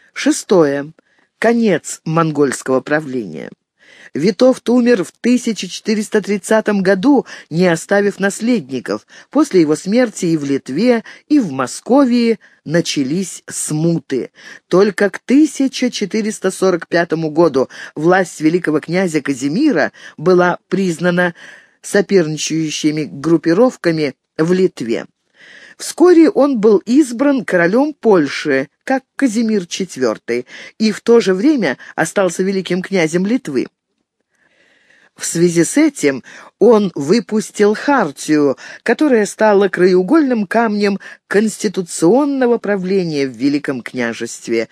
Шестое. Конец монгольского правления. Витовт умер в 1430 году, не оставив наследников. После его смерти и в Литве, и в Московии начались смуты. Только к 1445 году власть великого князя Казимира была признана соперничающими группировками в Литве. Вскоре он был избран королем Польши, как Казимир IV, и в то же время остался великим князем Литвы. В связи с этим он выпустил хартию, которая стала краеугольным камнем конституционного правления в Великом княжестве,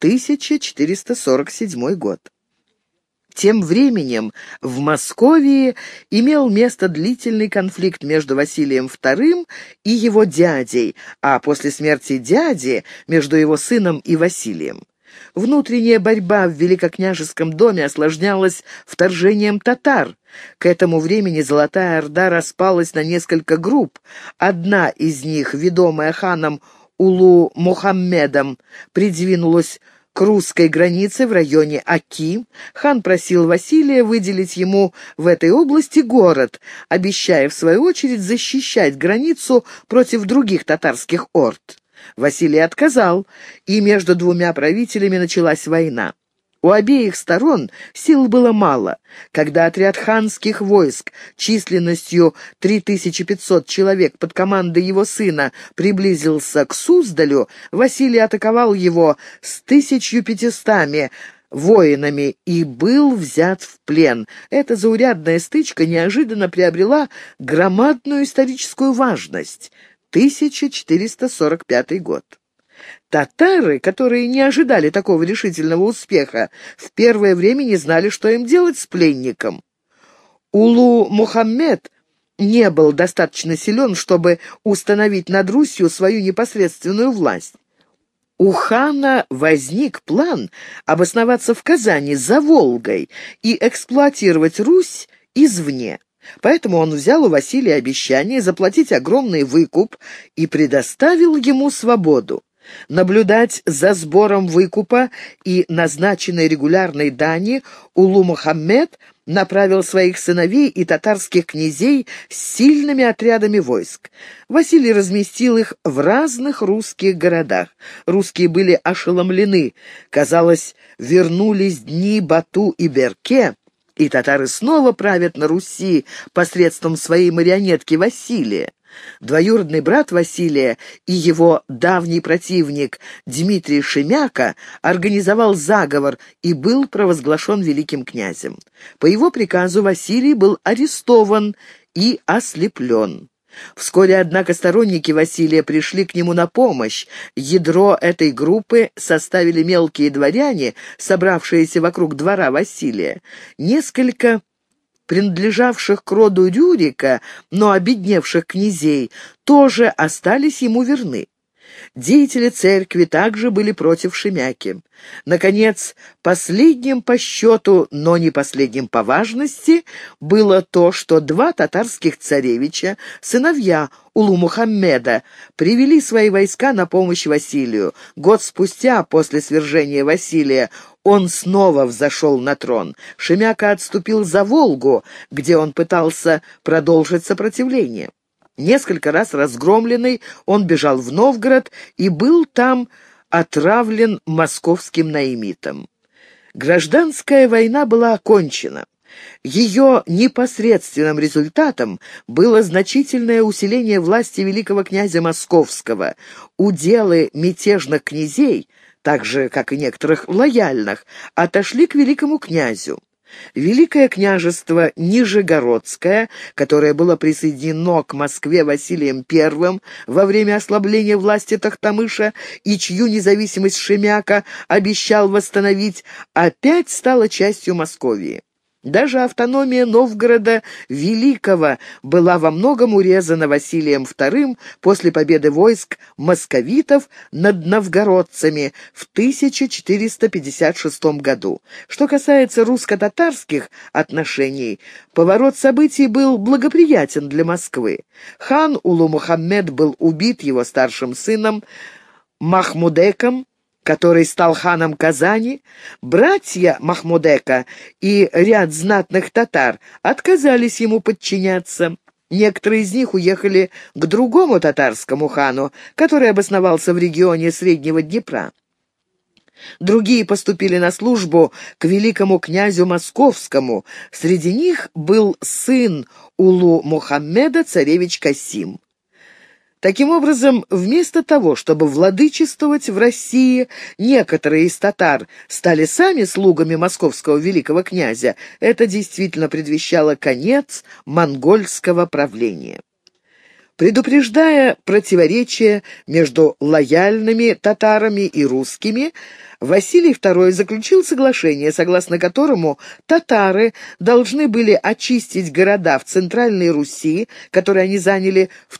1447 год. Тем временем в Московии имел место длительный конфликт между Василием II и его дядей, а после смерти дяди между его сыном и Василием. Внутренняя борьба в Великокняжеском доме осложнялась вторжением татар. К этому времени Золотая Орда распалась на несколько групп. Одна из них, ведомая ханом Улу-Мухаммедом, придвинулась к русской границе в районе Оки. Хан просил Василия выделить ему в этой области город, обещая, в свою очередь, защищать границу против других татарских орд. Василий отказал, и между двумя правителями началась война. У обеих сторон сил было мало. Когда отряд ханских войск численностью 3500 человек под командой его сына приблизился к Суздалю, Василий атаковал его с 1500 воинами и был взят в плен. Эта заурядная стычка неожиданно приобрела громадную историческую важность. 1445 год. Татары, которые не ожидали такого решительного успеха, в первое время не знали, что им делать с пленником. Улу-Мухаммед не был достаточно силен, чтобы установить над Русью свою непосредственную власть. У хана возник план обосноваться в Казани за Волгой и эксплуатировать Русь извне. Поэтому он взял у Василия обещание заплатить огромный выкуп и предоставил ему свободу. Наблюдать за сбором выкупа и назначенной регулярной дани Улу-Мухаммед направил своих сыновей и татарских князей с сильными отрядами войск. Василий разместил их в разных русских городах. Русские были ошеломлены. Казалось, вернулись дни Бату и Берке, и татары снова правят на Руси посредством своей марионетки Василия. Двоюродный брат Василия и его давний противник Дмитрий Шемяка организовал заговор и был провозглашен великим князем. По его приказу Василий был арестован и ослеплен. Вскоре, однако, сторонники Василия пришли к нему на помощь. Ядро этой группы составили мелкие дворяне, собравшиеся вокруг двора Василия. Несколько принадлежавших к роду Рюрика, но обедневших князей, тоже остались ему верны. Деятели церкви также были против Шемяки. Наконец, последним по счету, но не последним по важности, было то, что два татарских царевича, сыновья Улу-Мухаммеда, привели свои войска на помощь Василию. Год спустя, после свержения Василия, он снова взошел на трон. Шемяка отступил за Волгу, где он пытался продолжить сопротивление. Несколько раз разгромленный, он бежал в Новгород и был там отравлен московским наимитом. Гражданская война была окончена. Ее непосредственным результатом было значительное усиление власти великого князя Московского. Уделы мятежных князей, так же, как и некоторых лояльных, отошли к великому князю. Великое княжество Нижегородское, которое было присоединено к Москве Василием I во время ослабления власти Тохтамыша и чью независимость Шемяка обещал восстановить, опять стало частью Московии. Даже автономия Новгорода Великого была во многом урезана Василием II после победы войск московитов над новгородцами в 1456 году. Что касается русско-татарских отношений, поворот событий был благоприятен для Москвы. Хан Улу-Мухаммед был убит его старшим сыном Махмудеком, который стал ханом Казани, братья Махмудека и ряд знатных татар отказались ему подчиняться. Некоторые из них уехали к другому татарскому хану, который обосновался в регионе Среднего Днепра. Другие поступили на службу к великому князю Московскому. Среди них был сын Улу Мухаммеда, царевич Касим. Таким образом, вместо того, чтобы владычествовать в России, некоторые из татар стали сами слугами московского великого князя. Это действительно предвещало конец монгольского правления. Предупреждая противоречия между лояльными татарами и русскими, Василий II заключил соглашение, согласно которому татары должны были очистить города в Центральной Руси, которые они заняли в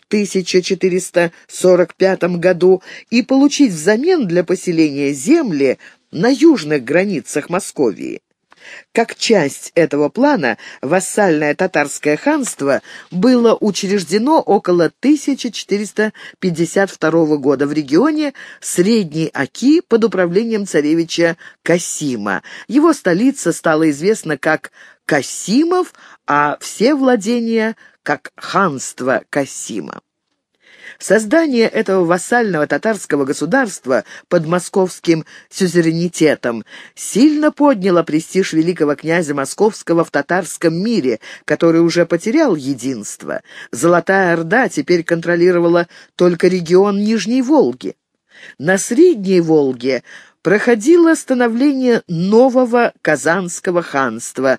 1445 году, и получить взамен для поселения земли на южных границах Московии. Как часть этого плана вассальное татарское ханство было учреждено около 1452 года в регионе Средней Оки под управлением царевича Касима. Его столица стала известна как Касимов, а все владения как ханство Касима. Создание этого вассального татарского государства под московским сюзеренитетом сильно подняло престиж великого князя Московского в татарском мире, который уже потерял единство. Золотая Орда теперь контролировала только регион Нижней Волги. На Средней Волге проходило становление нового Казанского ханства,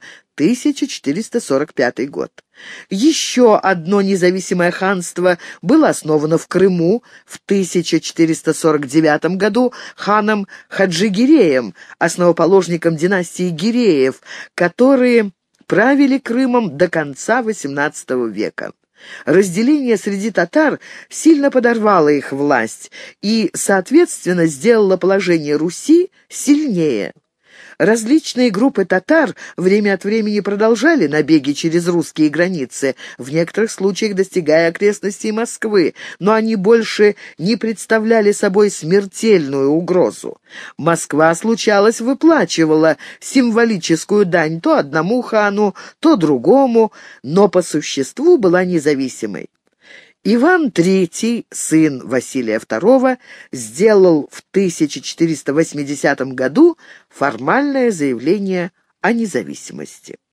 1445 год. Еще одно независимое ханство было основано в Крыму в 1449 году ханом Хаджи-Гиреем, основоположником династии Гиреев, которые правили Крымом до конца XVIII века. Разделение среди татар сильно подорвало их власть и, соответственно, сделало положение Руси сильнее. Различные группы татар время от времени продолжали набеги через русские границы, в некоторых случаях достигая окрестностей Москвы, но они больше не представляли собой смертельную угрозу. Москва, случалось, выплачивала символическую дань то одному хану, то другому, но по существу была независимой. Иван III, сын Василия II, сделал в 1480 году формальное заявление о независимости.